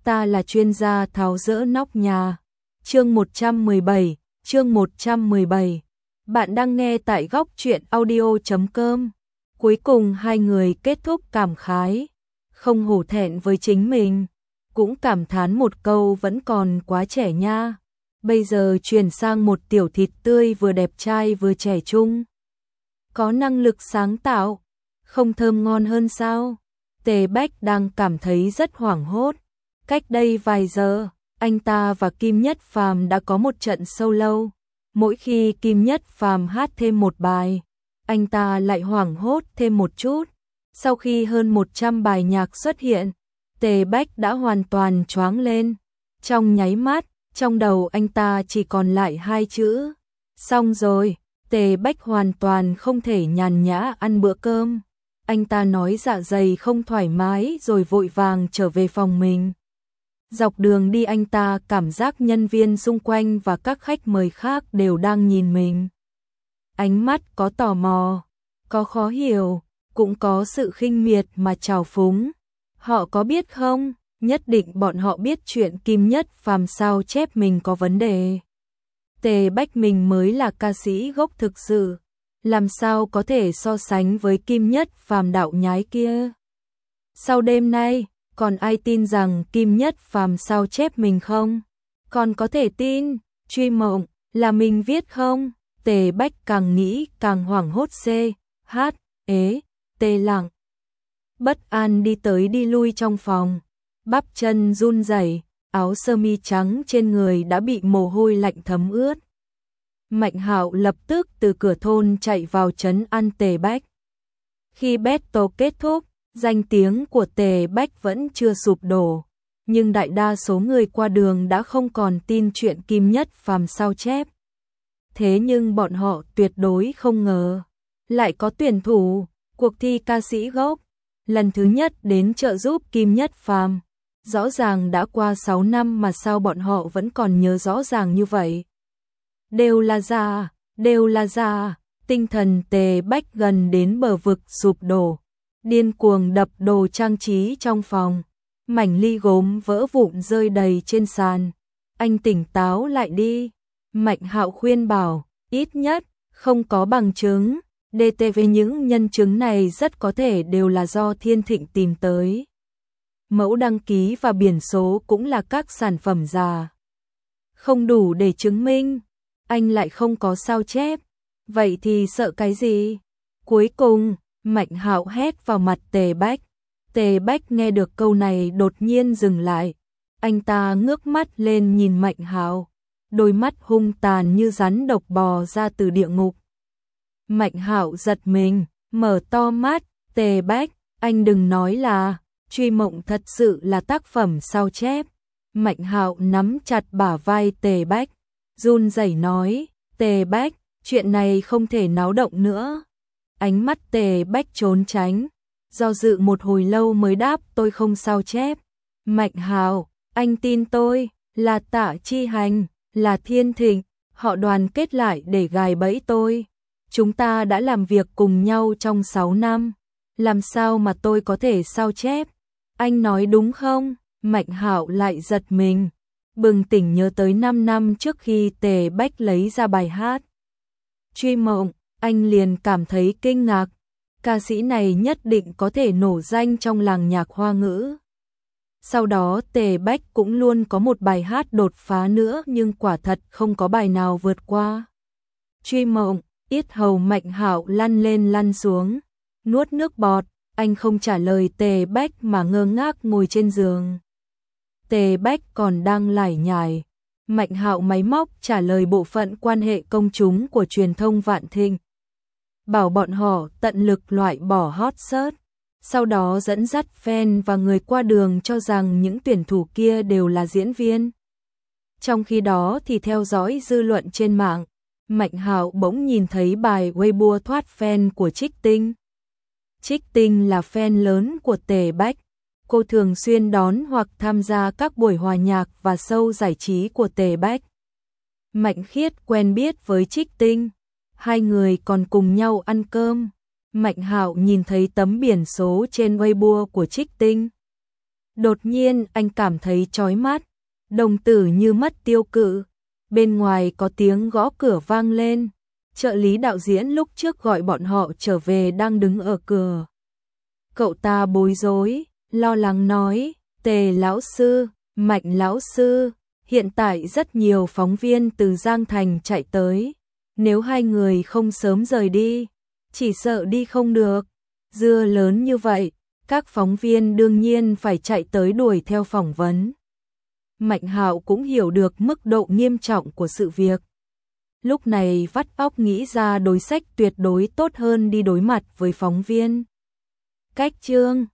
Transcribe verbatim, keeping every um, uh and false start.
ta là chuyên gia tháo dỡ nóc nhà. Chương một trăm mười bảy, chương một trăm mười bảy. Bạn đang nghe tại góc truyện audio chấm com. Cuối cùng hai người kết thúc cảm khái, không hổ thẹn với chính mình, cũng cảm thán một câu vẫn còn quá trẻ nha. Bây giờ chuyển sang một tiểu thịt tươi vừa đẹp trai vừa trẻ trung, có năng lực sáng tạo, không thơm ngon hơn sao? Tề Bách đang cảm thấy rất hoảng hốt. Cách đây vài giờ, anh ta và Kim Nhất Phàm đã có một trận solo. Mỗi khi Kim Nhất Phàm hát thêm một bài, anh ta lại hoảng hốt thêm một chút. Sau khi hơn một trăm bài nhạc xuất hiện, Tề Bách đã hoàn toàn choáng lên. Trong nháy mắt, trong đầu anh ta chỉ còn lại hai chữ. Xong rồi, Tề Bách hoàn toàn không thể nhàn nhã ăn bữa cơm. Anh ta nói dạ dày không thoải mái rồi vội vàng trở về phòng mình. Dọc đường đi anh ta cảm giác nhân viên xung quanh và các khách mời khác đều đang nhìn mình. Ánh mắt có tò mò, có khó hiểu, cũng có sự khinh miệt mà trào phúng. Họ có biết không? Nhất định bọn họ biết chuyện Kim Nhất Phàm sao chép mình có vấn đề. Tề Bách mình mới là ca sĩ gốc thực sự, làm sao có thể so sánh với Kim Nhất Phàm đạo nhái kia. Sau đêm nay, còn ai tin rằng Kim Nhất Phàm sao chép mình không? Còn có thể tin, Truy Mộng, là mình viết không? Tề Bách càng nghĩ càng hoảng hốt c, hát, ế, tê lặng. Bất an đi tới đi lui trong phòng, bắp chân run rẩy, áo sơ mi trắng trên người đã bị mồ hôi lạnh thấm ướt. Mạnh Hạo lập tức từ cửa thôn chạy vào trấn an Tề Bách. Khi battle kết thúc, danh tiếng của Tề Bách vẫn chưa sụp đổ, nhưng đại đa số người qua đường đã không còn tin chuyện Kim Nhất Phàm sao chép. Thế nhưng bọn họ tuyệt đối không ngờ, lại có tuyển thủ cuộc thi ca sĩ gốc lần thứ nhất đến trợ giúp Kim Nhất Phàm. Rõ ràng đã qua sáu năm mà sao bọn họ vẫn còn nhớ rõ ràng như vậy. Đều là giả, đều là giả. Tinh thần Tề Bách gần đến bờ vực sụp đổ, điên cuồng đập đồ trang trí trong phòng. Mảnh ly gốm vỡ vụn rơi đầy trên sàn. Anh tỉnh táo lại đi. Mạnh Hạo khuyên bảo, ít nhất không có bằng chứng. đê tê vê những nhân chứng này rất có thể đều là do Thiên Thịnh tìm tới. Mẫu đăng ký và biển số cũng là các sản phẩm giả, không đủ để chứng minh. Anh lại không có sao chép, vậy thì sợ cái gì? Cuối cùng, Mạnh Hạo hét vào mặt Tề Bách. Tề Bách nghe được câu này đột nhiên dừng lại. Anh ta ngước mắt lên nhìn Mạnh Hạo, đôi mắt hung tàn như rắn độc bò ra từ địa ngục. Mạnh Hạo giật mình, mở to mắt. Tề Bách, anh đừng nói là Truy Mộng thật sự là tác phẩm sao chép. Mạnh Hạo nắm chặt bả vai Tề Bách, run rẩy nói, Tề Bách, chuyện này không thể náo động nữa. Ánh mắt Tề Bách trốn tránh, do dự một hồi lâu mới đáp, tôi không sao chép. Mạnh Hạo, anh tin tôi, là Tạ Chi Hành, là Thiên Thịnh, họ đoàn kết lại để gài bẫy tôi. Chúng ta đã làm việc cùng nhau trong sáu năm, làm sao mà tôi có thể sao chép? Anh nói đúng không? Mạnh Hạo lại giật mình, bừng tỉnh nhớ tới năm năm trước khi Tề Bách lấy ra bài hát Truy Mộng, anh liền cảm thấy kinh ngạc. Ca sĩ này nhất định có thể nổ danh trong làng nhạc Hoa ngữ. Sau đó Tề Bách cũng luôn có một bài hát đột phá nữa, nhưng quả thật không có bài nào vượt qua Truy Mộng. Yết hầu Mạnh Hạo lăn lên lăn xuống, nuốt nước bọt. Anh không trả lời Tề Bách mà ngơ ngác ngồi trên giường. Tề Bách còn đang lải nhải. Mạnh Hạo máy móc trả lời bộ phận quan hệ công chúng của truyền thông Vạn Thịnh, bảo bọn họ tận lực loại bỏ hot search, sau đó dẫn dắt fan và người qua đường cho rằng những tuyển thủ kia đều là diễn viên. Trong khi đó thì theo dõi dư luận trên mạng, Mạnh Hạo bỗng nhìn thấy bài Weibo thoát fan của Trích Tinh. Trích Tinh là fan lớn của Tề Bách. Cô thường xuyên đón hoặc tham gia các buổi hòa nhạc và show giải trí của Tề Bách. Mạnh Khiết quen biết với Trích Tinh, hai người còn cùng nhau ăn cơm. Mạnh Hạo nhìn thấy tấm biển số trên Weibo của Trích Tinh. Đột nhiên anh cảm thấy chói mắt, đồng tử như mất tiêu cự. Bên ngoài có tiếng gõ cửa vang lên. Trợ lý đạo diễn lúc trước gọi bọn họ trở về đang đứng ở cửa. Cậu ta bối rối, lo lắng nói, Tề lão sư, Mạnh lão sư, hiện tại rất nhiều phóng viên từ Giang Thành chạy tới. Nếu hai người không sớm rời đi, chỉ sợ đi không được. Dưa lớn như vậy, các phóng viên đương nhiên phải chạy tới đuổi theo phỏng vấn. Mạnh Hạo cũng hiểu được mức độ nghiêm trọng của sự việc. Lúc này vắt óc nghĩ ra đối sách tuyệt đối tốt hơn đi đối mặt với phóng viên. Cách chương